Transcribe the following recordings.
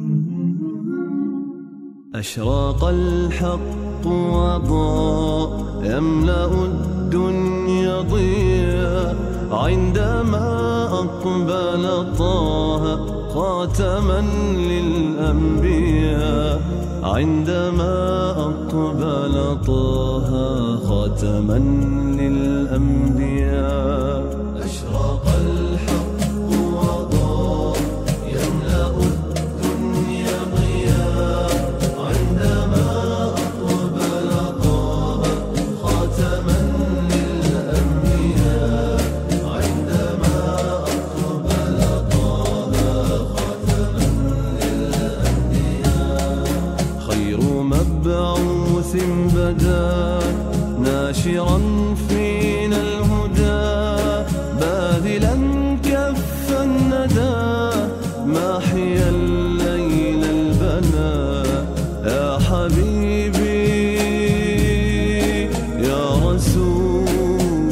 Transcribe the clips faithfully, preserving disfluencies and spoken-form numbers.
أشراق الحق وضاء يملأ الدنيا ضياء عندما أقبل طه خاتما للأنبياء عندما أقبل طه خاتما للأنبياء. أشراق الحق وضاء يملأ الدنيا ضياء عندما أقبل طه خاتما للأنبياء عندما أقبل طه خاتما للأنبياء. خير مبعوث بدا ناشرا فينا الهدى باذلا كف الندى ماحيا الليل البنا يا حبيبي يا رسول.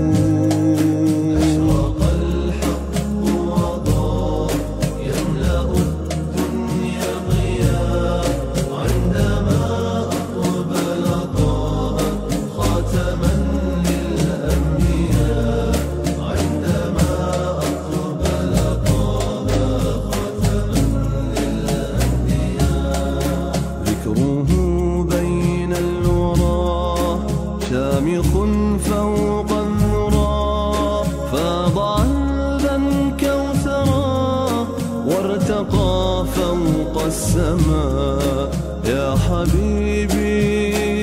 أشرق الحق وضاء يملأ الدنيا ضياء عندما أقبل طه خاتما للأنبياء عندما أقبل طه خاتما للأنبياء. ذكره بين الورى شامخ فوق الذرى فاض عذبا كوثرا وارتقى فوق السماء يا حبيبي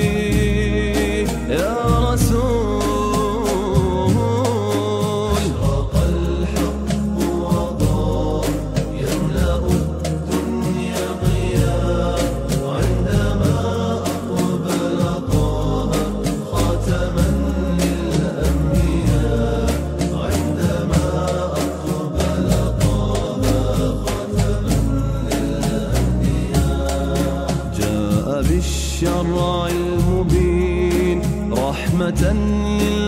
يا رسول. أشرق الحق وضاء يملأ الدنيا ضياء عندما أقبل طه خاتما للأنبياء عندما أقبل طه خاتما للأنبياء. جاء بالشرع المبين رحمة للعالمين